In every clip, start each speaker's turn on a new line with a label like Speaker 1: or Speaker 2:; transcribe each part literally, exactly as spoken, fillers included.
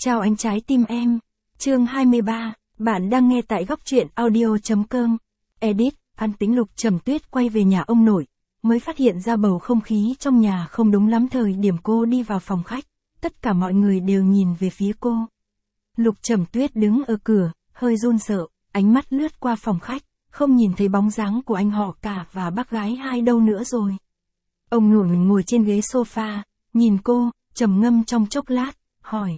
Speaker 1: Chào anh trái tim em. Chương hai mươi ba, bạn đang nghe tại góc truyện audio chấm com. Edit, An Tĩnh Lục Trầm Tuyết quay về nhà ông nội, mới phát hiện ra bầu không khí trong nhà không đúng lắm. Thời điểm cô đi vào phòng khách, tất cả mọi người đều nhìn về phía cô. Lục Trầm Tuyết đứng ở cửa, hơi run sợ, ánh mắt lướt qua phòng khách, không nhìn thấy bóng dáng của anh họ cả và bác gái hai đâu nữa rồi. Ông nội ngồi trên ghế sofa, nhìn cô, trầm ngâm trong chốc lát, hỏi.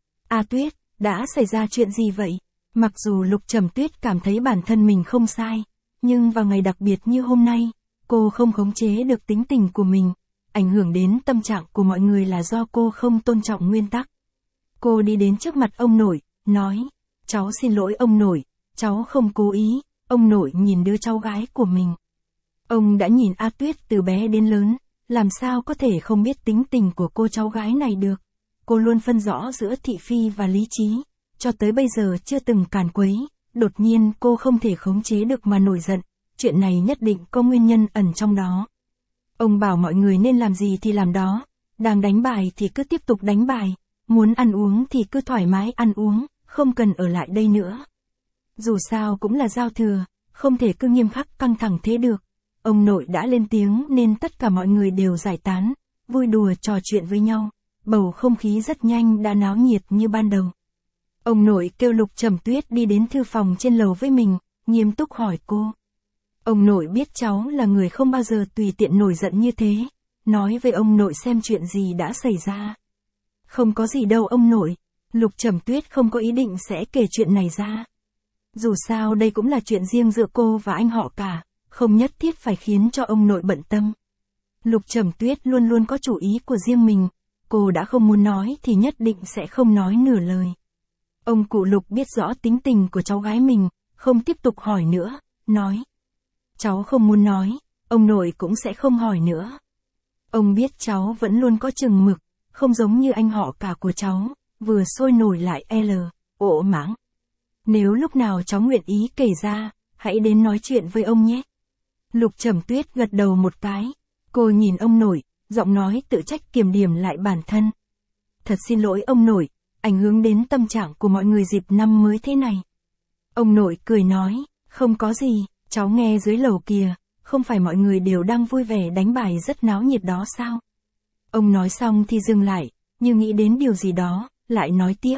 Speaker 1: A Tuyết, đã xảy ra chuyện gì vậy? Mặc dù Lục Trầm Tuyết cảm thấy bản thân mình không sai, nhưng vào ngày đặc biệt như hôm nay, cô không khống chế được tính tình của mình, ảnh hưởng đến tâm trạng của mọi người là do cô không tôn trọng nguyên tắc. Cô đi đến trước mặt ông nội, nói, cháu xin lỗi ông nội, cháu không cố ý. Ông nội nhìn đứa cháu gái của mình. Ông đã nhìn A Tuyết từ bé đến lớn, làm sao có thể không biết tính tình của cô cháu gái này được. Cô luôn phân rõ giữa thị phi và lý trí, cho tới bây giờ chưa từng càn quấy, đột nhiên cô không thể khống chế được mà nổi giận, chuyện này nhất định có nguyên nhân ẩn trong đó. Ông bảo mọi người nên làm gì thì làm đó, đang đánh bài thì cứ tiếp tục đánh bài, muốn ăn uống thì cứ thoải mái ăn uống, không cần ở lại đây nữa. Dù sao cũng là giao thừa, không thể cứ nghiêm khắc căng thẳng thế được. Ông nội đã lên tiếng nên tất cả mọi người đều giải tán, vui đùa trò chuyện với nhau. Bầu không khí rất nhanh đã náo nhiệt như ban đầu. Ông nội kêu Lục Trầm Tuyết đi đến thư phòng trên lầu với mình, nghiêm túc hỏi cô. Ông nội biết cháu là người không bao giờ tùy tiện nổi giận như thế, nói với ông nội xem chuyện gì đã xảy ra. Không có gì đâu ông nội, Lục Trầm Tuyết không có ý định sẽ kể chuyện này ra. Dù sao đây cũng là chuyện riêng giữa cô và anh họ cả, không nhất thiết phải khiến cho ông nội bận tâm. Lục Trầm Tuyết luôn luôn có chủ ý của riêng mình, cô đã không muốn nói thì nhất định sẽ không nói nửa lời. Ông cụ Lục biết rõ tính tình của cháu gái mình, không tiếp tục hỏi nữa, nói. Cháu không muốn nói, ông nội cũng sẽ không hỏi nữa. Ông biết cháu vẫn luôn có chừng mực, không giống như anh họ cả của cháu, vừa sôi nổi lại L, ộ mãng. Nếu lúc nào cháu nguyện ý kể ra, hãy đến nói chuyện với ông nhé. Lục Trầm Tuyết gật đầu một cái, cô nhìn ông nội, giọng nói tự trách kiềm điểm lại bản thân. Thật xin lỗi ông nội, ảnh hưởng đến tâm trạng của mọi người dịp năm mới thế này. Ông nội cười nói, không có gì, cháu nghe dưới lầu kìa, không phải mọi người đều đang vui vẻ đánh bài rất náo nhiệt đó sao? Ông nói xong thì dừng lại, như nghĩ đến điều gì đó, lại nói tiếp.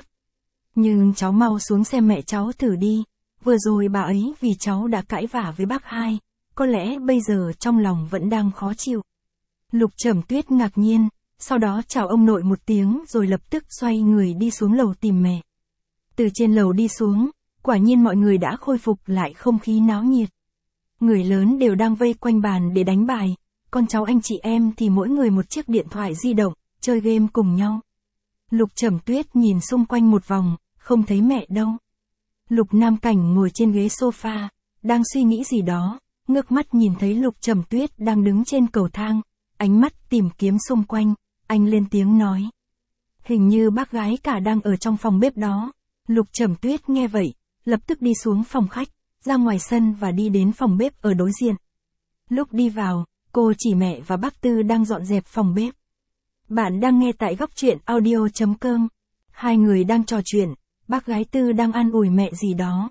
Speaker 1: Nhưng cháu mau xuống xem mẹ cháu thử đi, vừa rồi bà ấy vì cháu đã cãi vã với bác hai, có lẽ bây giờ trong lòng vẫn đang khó chịu. Lục Trầm Tuyết ngạc nhiên, sau đó chào ông nội một tiếng rồi lập tức xoay người đi xuống lầu tìm mẹ. Từ trên lầu đi xuống, quả nhiên mọi người đã khôi phục lại không khí náo nhiệt. Người lớn đều đang vây quanh bàn để đánh bài, con cháu anh chị em thì mỗi người một chiếc điện thoại di động, chơi game cùng nhau. Lục Trầm Tuyết nhìn xung quanh một vòng, không thấy mẹ đâu. Lục Nam Cảnh ngồi trên ghế sofa, đang suy nghĩ gì đó, ngước mắt nhìn thấy Lục Trầm Tuyết đang đứng trên cầu thang, ánh mắt tìm kiếm xung quanh, anh lên tiếng nói. Hình như bác gái cả đang ở trong phòng bếp đó. Lục Trầm Tuyết nghe vậy, lập tức đi xuống phòng khách, ra ngoài sân và đi đến phòng bếp ở đối diện. Lúc đi vào, cô chỉ mẹ và bác Tư đang dọn dẹp phòng bếp. Bạn đang nghe tại góc truyện audio chấm com. Hai người đang trò chuyện, bác gái Tư đang an ủi mẹ gì đó.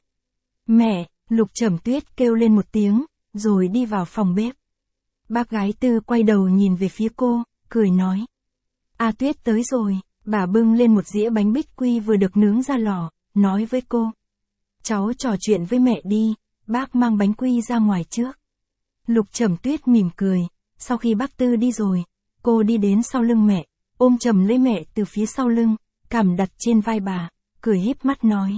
Speaker 1: Mẹ, Lục Trầm Tuyết kêu lên một tiếng, rồi đi vào phòng bếp. Bác gái Tư quay đầu nhìn về phía cô, cười nói. A Tuyết tới rồi, bà bưng lên một dĩa bánh bích quy vừa được nướng ra lò, nói với cô. Cháu trò chuyện với mẹ đi, bác mang bánh quy ra ngoài trước. Lục Trầm Tuyết mỉm cười, sau khi bác Tư đi rồi, cô đi đến sau lưng mẹ, ôm chầm lấy mẹ từ phía sau lưng, cằm đặt trên vai bà, cười híp mắt nói.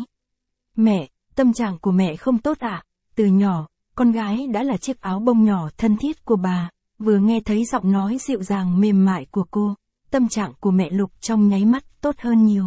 Speaker 1: Mẹ, tâm trạng của mẹ không tốt ạ, từ nhỏ, con gái đã là chiếc áo bông nhỏ thân thiết của bà, vừa nghe thấy giọng nói dịu dàng mềm mại của cô, tâm trạng của mẹ Lục trong nháy mắt tốt hơn nhiều.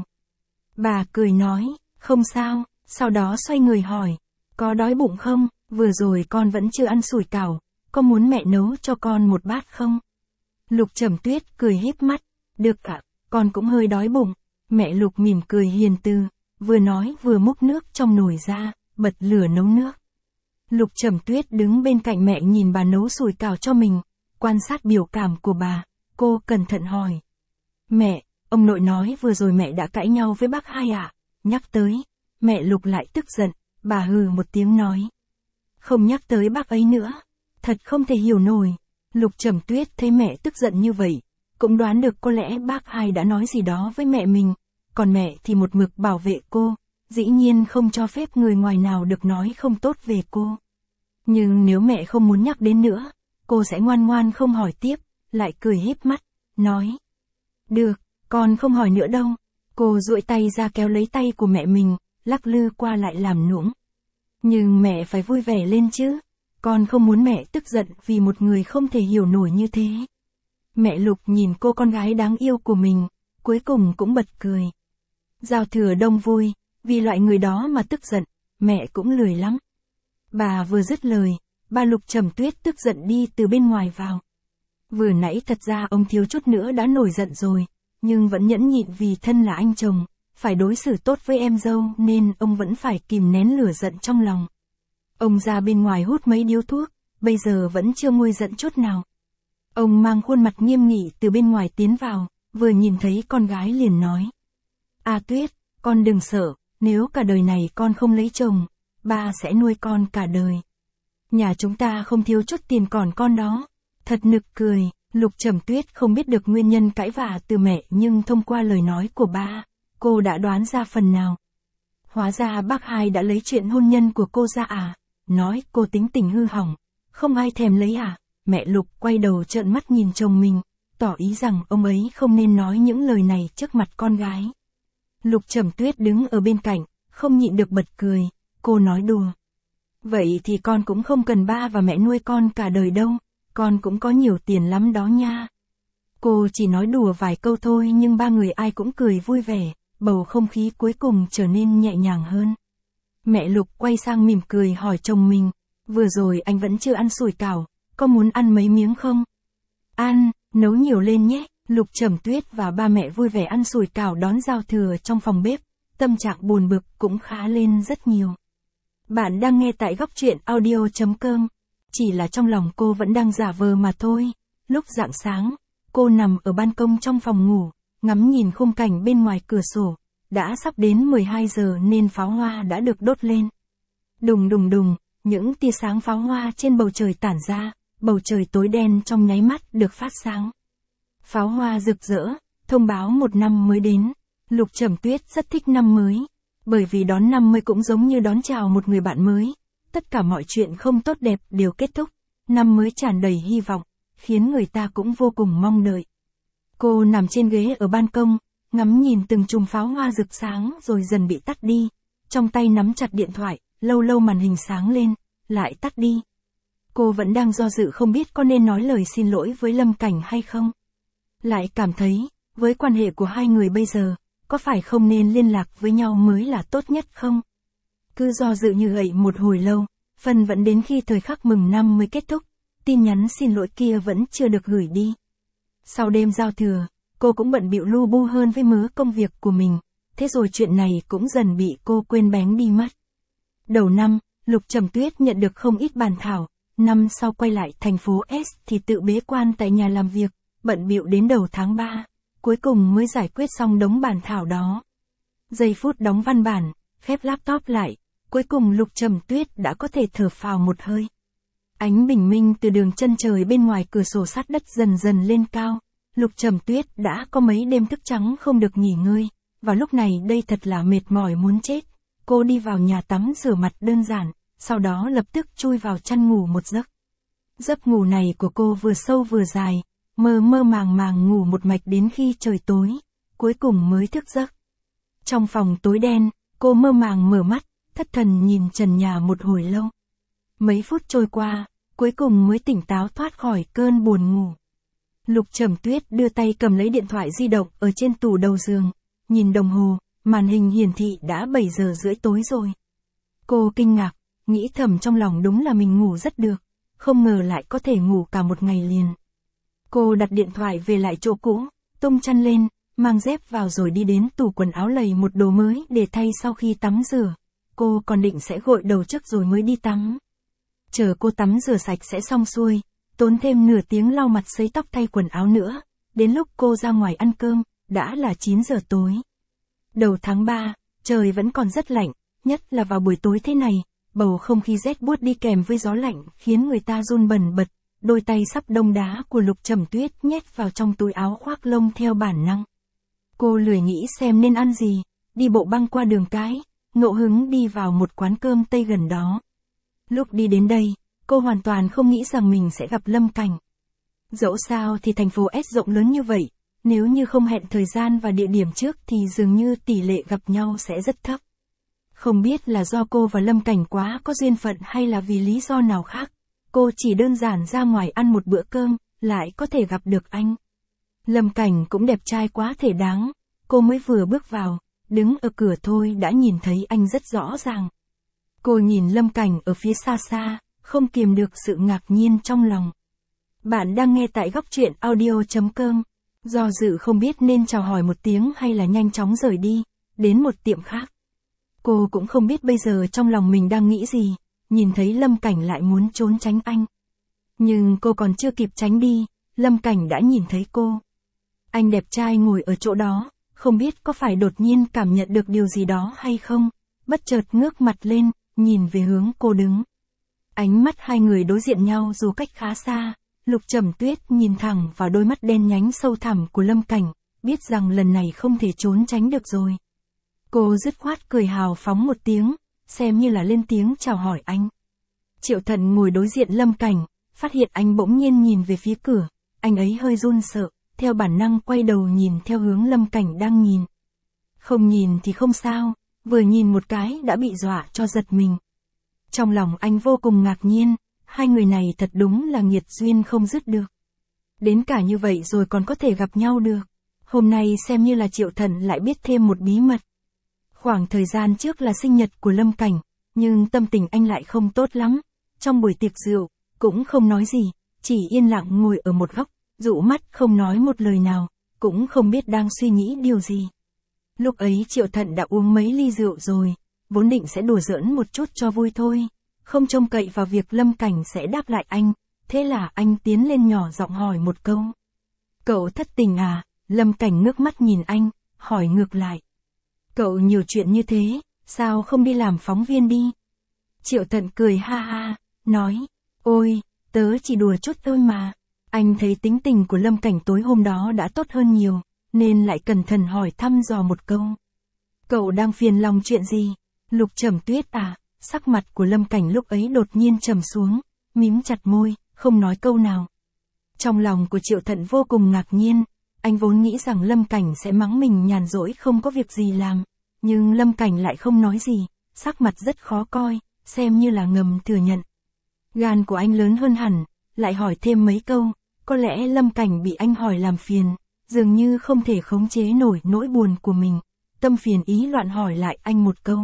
Speaker 1: Bà cười nói, không sao, sau đó xoay người hỏi, có đói bụng không, vừa rồi con vẫn chưa ăn sủi cảo, có muốn mẹ nấu cho con một bát không? Lục Trầm Tuyết cười híp mắt, được ạ, con cũng hơi đói bụng. Mẹ Lục mỉm cười hiền từ, vừa nói vừa múc nước trong nồi ra, bật lửa nấu nước. Lục Trầm Tuyết đứng bên cạnh mẹ nhìn bà nấu sủi cảo cho mình, quan sát biểu cảm của bà, cô cẩn thận hỏi. Mẹ, ông nội nói vừa rồi mẹ đã cãi nhau với bác hai ạ. Nhắc tới, mẹ Lục lại tức giận, bà hừ một tiếng nói. Không nhắc tới bác ấy nữa. Thật không thể hiểu nổi. Lục Trầm Tuyết thấy mẹ tức giận như vậy, cũng đoán được có lẽ bác hai đã nói gì đó với mẹ mình, còn mẹ thì một mực bảo vệ cô, dĩ nhiên không cho phép người ngoài nào được nói không tốt về cô. Nhưng nếu mẹ không muốn nhắc đến nữa, cô sẽ ngoan ngoan không hỏi tiếp, lại cười híp mắt, nói. Được, con không hỏi nữa đâu. Cô duỗi tay ra kéo lấy tay của mẹ mình, lắc lư qua lại làm nũng. Nhưng mẹ phải vui vẻ lên chứ. Con không muốn mẹ tức giận vì một người không thể hiểu nổi như thế. Mẹ Lục nhìn cô con gái đáng yêu của mình, cuối cùng cũng bật cười. Giao thừa đông vui, vì loại người đó mà tức giận, mẹ cũng lười lắm. Bà vừa dứt lời, bà Lục Trầm Tuyết tức giận đi từ bên ngoài vào. Vừa nãy thật ra ông thiếu chút nữa đã nổi giận rồi, nhưng vẫn nhẫn nhịn vì thân là anh chồng, phải đối xử tốt với em dâu nên ông vẫn phải kìm nén lửa giận trong lòng. Ông ra bên ngoài hút mấy điếu thuốc, bây giờ vẫn chưa nguôi giận chút nào. Ông mang khuôn mặt nghiêm nghị từ bên ngoài tiến vào, vừa nhìn thấy con gái liền nói. À Tuyết, con đừng sợ, nếu cả đời này con không lấy chồng, ba sẽ nuôi con cả đời. Nhà chúng ta không thiếu chút tiền còn con đó. Thật nực cười, Lục Trầm Tuyết không biết được nguyên nhân cãi vã từ mẹ nhưng thông qua lời nói của ba, cô đã đoán ra phần nào. Hóa ra bác hai đã lấy chuyện hôn nhân của cô ra à, nói cô tính tình hư hỏng, không ai thèm lấy à. Mẹ Lục quay đầu trợn mắt nhìn chồng mình, tỏ ý rằng ông ấy không nên nói những lời này trước mặt con gái. Lục Trầm Tuyết đứng ở bên cạnh, không nhịn được bật cười, cô nói đùa. Vậy thì con cũng không cần ba và mẹ nuôi con cả đời đâu, con cũng có nhiều tiền lắm đó nha. Cô chỉ nói đùa vài câu thôi nhưng ba người ai cũng cười vui vẻ, bầu không khí cuối cùng trở nên nhẹ nhàng hơn. Mẹ Lục quay sang mỉm cười hỏi chồng mình, vừa rồi anh vẫn chưa ăn sủi cảo, có muốn ăn mấy miếng không? Ăn, nấu nhiều lên nhé. Lục Trầm Tuyết và ba mẹ vui vẻ ăn sủi cảo đón giao thừa trong phòng bếp, tâm trạng buồn bực cũng khá lên rất nhiều. Bạn đang nghe tại góc truyện audio chấm com. Chỉ là trong lòng cô vẫn đang giả vờ mà thôi. Lúc rạng sáng, cô nằm ở ban công trong phòng ngủ, ngắm nhìn khung cảnh bên ngoài cửa sổ. Đã sắp đến mười hai giờ nên pháo hoa đã được đốt lên. Đùng đùng đùng, những tia sáng pháo hoa trên bầu trời tản ra, bầu trời tối đen trong nháy mắt được phát sáng. Pháo hoa rực rỡ, thông báo một năm mới đến. Lục Trầm Tuyết rất thích năm mới, bởi vì đón năm mới cũng giống như đón chào một người bạn mới. Tất cả mọi chuyện không tốt đẹp đều kết thúc, năm mới tràn đầy hy vọng, khiến người ta cũng vô cùng mong đợi. Cô nằm trên ghế ở ban công, ngắm nhìn từng chùm pháo hoa rực sáng rồi dần bị tắt đi, trong tay nắm chặt điện thoại, lâu lâu màn hình sáng lên, lại tắt đi. Cô vẫn đang do dự không biết có nên nói lời xin lỗi với Lâm Cảnh hay không. Lại cảm thấy, với quan hệ của hai người bây giờ, có phải không nên liên lạc với nhau mới là tốt nhất không? Cứ do dự như vậy một hồi lâu, phần vẫn đến khi thời khắc mừng năm mới kết thúc, tin nhắn xin lỗi kia vẫn chưa được gửi đi. Sau đêm giao thừa, cô cũng bận bịu lu bu hơn với mớ công việc của mình, thế rồi chuyện này cũng dần bị cô quên bén đi mất. Đầu năm, Lục Trầm Tuyết nhận được không ít bàn thảo, năm sau quay lại thành phố S thì tự bế quan tại nhà làm việc, bận bịu đến đầu tháng ba, cuối cùng mới giải quyết xong đống bàn thảo đó. Giây phút đóng văn bản, khép laptop lại, cuối cùng Lục Trầm Tuyết đã có thể thở phào một hơi. Ánh bình minh từ đường chân trời bên ngoài cửa sổ sát đất dần dần lên cao, Lục Trầm Tuyết đã có mấy đêm thức trắng không được nghỉ ngơi, và lúc này đây thật là mệt mỏi muốn chết. Cô đi vào nhà tắm rửa mặt đơn giản, sau đó lập tức chui vào chăn ngủ một giấc. Giấc ngủ này của cô vừa sâu vừa dài, mơ mơ màng màng ngủ một mạch đến khi trời tối, cuối cùng mới thức giấc. Trong phòng tối đen, cô mơ màng mở mắt, thất thần nhìn trần nhà một hồi lâu. Mấy phút trôi qua, cuối cùng mới tỉnh táo thoát khỏi cơn buồn ngủ. Lục Trầm Tuyết đưa tay cầm lấy điện thoại di động ở trên tủ đầu giường, nhìn đồng hồ, màn hình hiển thị đã bảy giờ rưỡi tối rồi. Cô kinh ngạc, nghĩ thầm trong lòng đúng là mình ngủ rất được, không ngờ lại có thể ngủ cả một ngày liền. Cô đặt điện thoại về lại chỗ cũ, tung chăn lên, mang dép vào rồi đi đến tủ quần áo lầy một đồ mới để thay sau khi tắm rửa. Cô còn định sẽ gội đầu trước rồi mới đi tắm. Chờ cô tắm rửa sạch sẽ xong xuôi, tốn thêm nửa tiếng lau mặt sấy tóc thay quần áo nữa. Đến lúc cô ra ngoài ăn cơm, đã là chín giờ tối. Đầu tháng ba, trời vẫn còn rất lạnh, nhất là vào buổi tối thế này, bầu không khí rét buốt đi kèm với gió lạnh khiến người ta run bần bật, đôi tay sắp đông đá của Lục Trầm Tuyết nhét vào trong túi áo khoác lông theo bản năng. Cô lười nghĩ xem nên ăn gì, đi bộ băng qua đường cái, ngẫu hứng đi vào một quán cơm Tây gần đó. Lúc đi đến đây, cô hoàn toàn không nghĩ rằng mình sẽ gặp Lâm Cảnh. Dẫu sao thì thành phố S rộng lớn như vậy, nếu như không hẹn thời gian và địa điểm trước thì dường như tỷ lệ gặp nhau sẽ rất thấp. Không biết là do cô và Lâm Cảnh quá có duyên phận hay là vì lý do nào khác, cô chỉ đơn giản ra ngoài ăn một bữa cơm, lại có thể gặp được anh. Lâm Cảnh cũng đẹp trai quá thể đáng, cô mới vừa bước vào, đứng ở cửa thôi đã nhìn thấy anh rất rõ ràng. Cô nhìn Lâm Cảnh ở phía xa xa, không kiềm được sự ngạc nhiên trong lòng. Bạn đang nghe tại góc truyện audio chấm com. Do dự không biết nên chào hỏi một tiếng hay là nhanh chóng rời đi, đến một tiệm khác. Cô cũng không biết bây giờ trong lòng mình đang nghĩ gì, nhìn thấy Lâm Cảnh lại muốn trốn tránh anh. Nhưng cô còn chưa kịp tránh đi, Lâm Cảnh đã nhìn thấy cô. Anh đẹp trai ngồi ở chỗ đó, không biết có phải đột nhiên cảm nhận được điều gì đó hay không, bất chợt ngước mặt lên, nhìn về hướng cô đứng. Ánh mắt hai người đối diện nhau dù cách khá xa, Lục Trầm Tuyết nhìn thẳng vào đôi mắt đen nhánh sâu thẳm của Lâm Cảnh, biết rằng lần này không thể trốn tránh được rồi. Cô dứt khoát cười hào phóng một tiếng, xem như là lên tiếng chào hỏi anh. Triệu Thận ngồi đối diện Lâm Cảnh, phát hiện anh bỗng nhiên nhìn về phía cửa, anh ấy hơi run sợ, theo bản năng quay đầu nhìn theo hướng Lâm Cảnh đang nhìn. Không nhìn thì không sao, vừa nhìn một cái đã bị dọa cho giật mình. Trong lòng anh vô cùng ngạc nhiên, hai người này thật đúng là nghiệt duyên không dứt được. Đến cả như vậy rồi còn có thể gặp nhau được. Hôm nay xem như là Triệu Thận lại biết thêm một bí mật. Khoảng thời gian trước là sinh nhật của Lâm Cảnh, nhưng tâm tình anh lại không tốt lắm. Trong buổi tiệc rượu, cũng không nói gì, chỉ yên lặng ngồi ở một góc, dụ mắt không nói một lời nào, cũng không biết đang suy nghĩ điều gì. Lúc ấy Triệu Thận đã uống mấy ly rượu rồi, vốn định sẽ đùa giỡn một chút cho vui thôi, không trông cậy vào việc Lâm Cảnh sẽ đáp lại anh, thế là anh tiến lên nhỏ giọng hỏi một câu. Cậu thất tình à? Lâm Cảnh ngước mắt nhìn anh, hỏi ngược lại. Cậu nhiều chuyện như thế, sao không đi làm phóng viên đi? Triệu Thận cười ha ha, nói, ôi, tớ chỉ đùa chút thôi mà. Anh thấy tính tình của Lâm Cảnh tối hôm đó đã tốt hơn nhiều, nên lại cẩn thận hỏi thăm dò một câu. Cậu đang phiền lòng chuyện gì? Lục Trầm Tuyết à? Sắc mặt của Lâm Cảnh lúc ấy đột nhiên trầm xuống, mím chặt môi, không nói câu nào. Trong lòng của Triệu Thận vô cùng ngạc nhiên, anh vốn nghĩ rằng Lâm Cảnh sẽ mắng mình nhàn rỗi không có việc gì làm, nhưng Lâm Cảnh lại không nói gì, sắc mặt rất khó coi, xem như là ngầm thừa nhận. Gan của anh lớn hơn hẳn, lại hỏi thêm mấy câu, có lẽ Lâm Cảnh bị anh hỏi làm phiền, dường như không thể khống chế nổi nỗi buồn của mình, tâm phiền ý loạn hỏi lại anh một câu.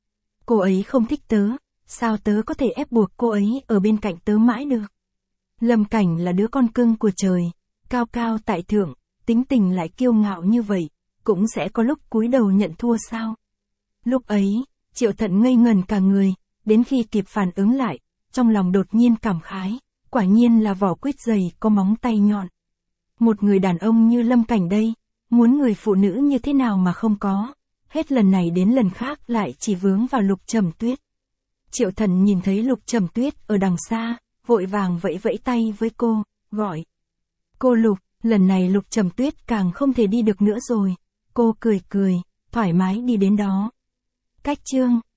Speaker 1: Cô ấy không thích tớ, sao tớ có thể ép buộc cô ấy ở bên cạnh tớ mãi được? Lâm Cảnh là đứa con cưng của trời, cao cao tại thượng, tính tình lại kiêu ngạo như vậy, cũng sẽ có lúc cúi đầu nhận thua sao? Lúc ấy, Triệu Thận ngây ngần cả người, đến khi kịp phản ứng lại, trong lòng đột nhiên cảm khái, quả nhiên là vỏ quýt dày có móng tay nhọn. Một người đàn ông như Lâm Cảnh đây, muốn người phụ nữ như thế nào mà không có, hết lần này đến lần khác lại chỉ vướng vào Lục Trầm Tuyết. Triệu Thận nhìn thấy Lục Trầm Tuyết ở đằng xa, vội vàng vẫy vẫy tay với cô, gọi. Cô Lục, lần này Lục Trầm Tuyết càng không thể đi được nữa rồi, cô cười cười, thoải mái đi đến đó. Cách chương